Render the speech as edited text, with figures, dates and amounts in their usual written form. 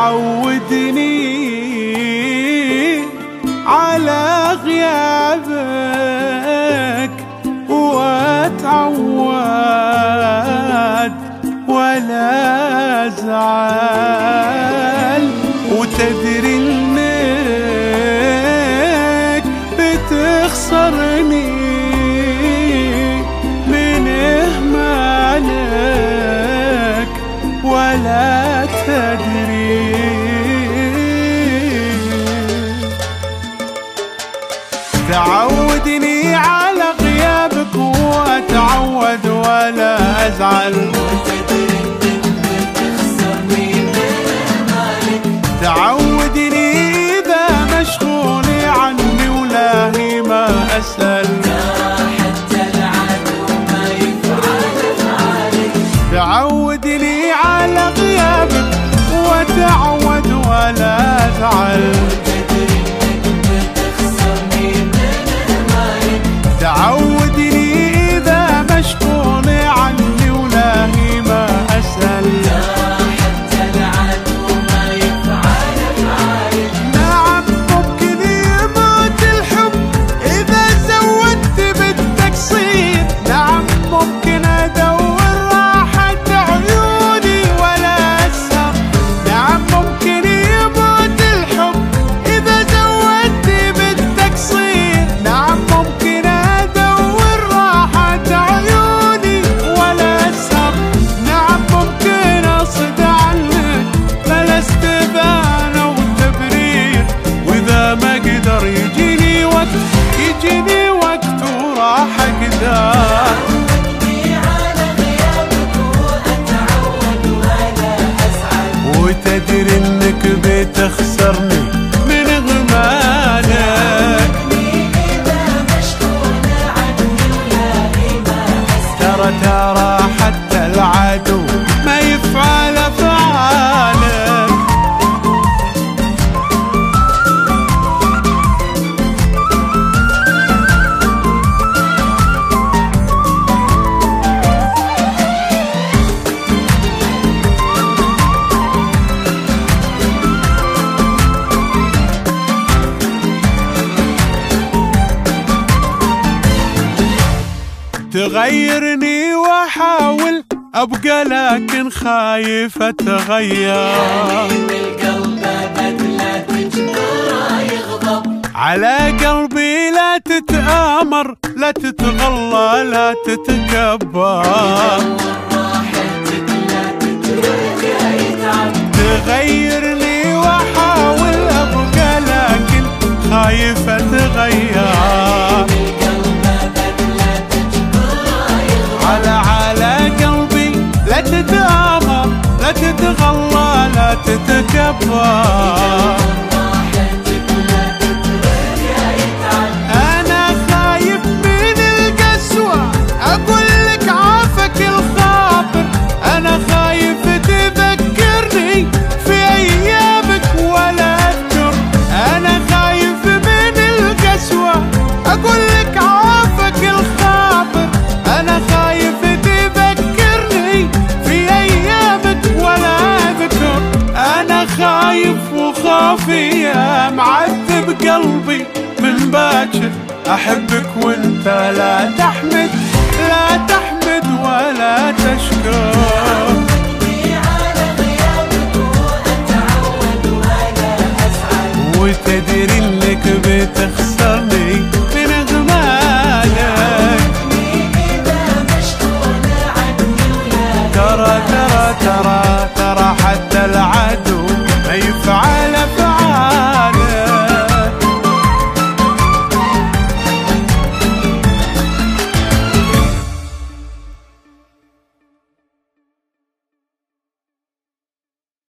تعودني على غيابك واتعود ولا ازعل، وتدري انك بتخسرني من اهمالك ولا تدري. تعودني على غيابك واتعود ولا ازعل، تعودني اذا مشغولي عني ولاهي ما اسال، حتى العدو ما يفعل افعالك. تعودني على غيابك واتعود ولا ازعل، تعودني إذا مشغولي عني ولاهي ما أسأل، حتى العدو ما يفعل افعالك. نعم ممكن يموت الحب إذا زودت بالتقصير، نعم ممكن أدور راحة عيوني ولا أسهر، نعم ممكن يموت الحب إذا زودت بالتقصير، نعم ممكن أدور راحة عيوني ولا أسهر، نعم ممكن أصد عنك بلا استبانة وتبرير، وإذا ما قدر يجيني وقت وراح أقدر. وتدري انك بتخسرني من غمالك، ترى حتى العدو ما يفعل افعالك. تغيرني واحاول ابقى لكن خايف اتغير، القلب ابد لا تجبره يغضب، على قلبي لا تتآمر لا تتغلى لا تتكبر، راحتك لا تتركه يتعب. تغيرني واحاول ابقى لكن خايف اتغير، على قلبي لا تتآمر لا تتغلى لا تتكبر، أنا خايف من القسوة أقول لك عافك الخاطر، أنا خايف تذكرني في أيامك ولا أذكر، أنا خايف من القسوة أقول لك عافك الخاطر، أنا خايف تذكرني في أيامك ولا أذكر، أنا خايف وخافي يا معذب قلبي من باكر، أحبك وأنت لا تحمد ولا تشكر. وتدري إنك بتخسر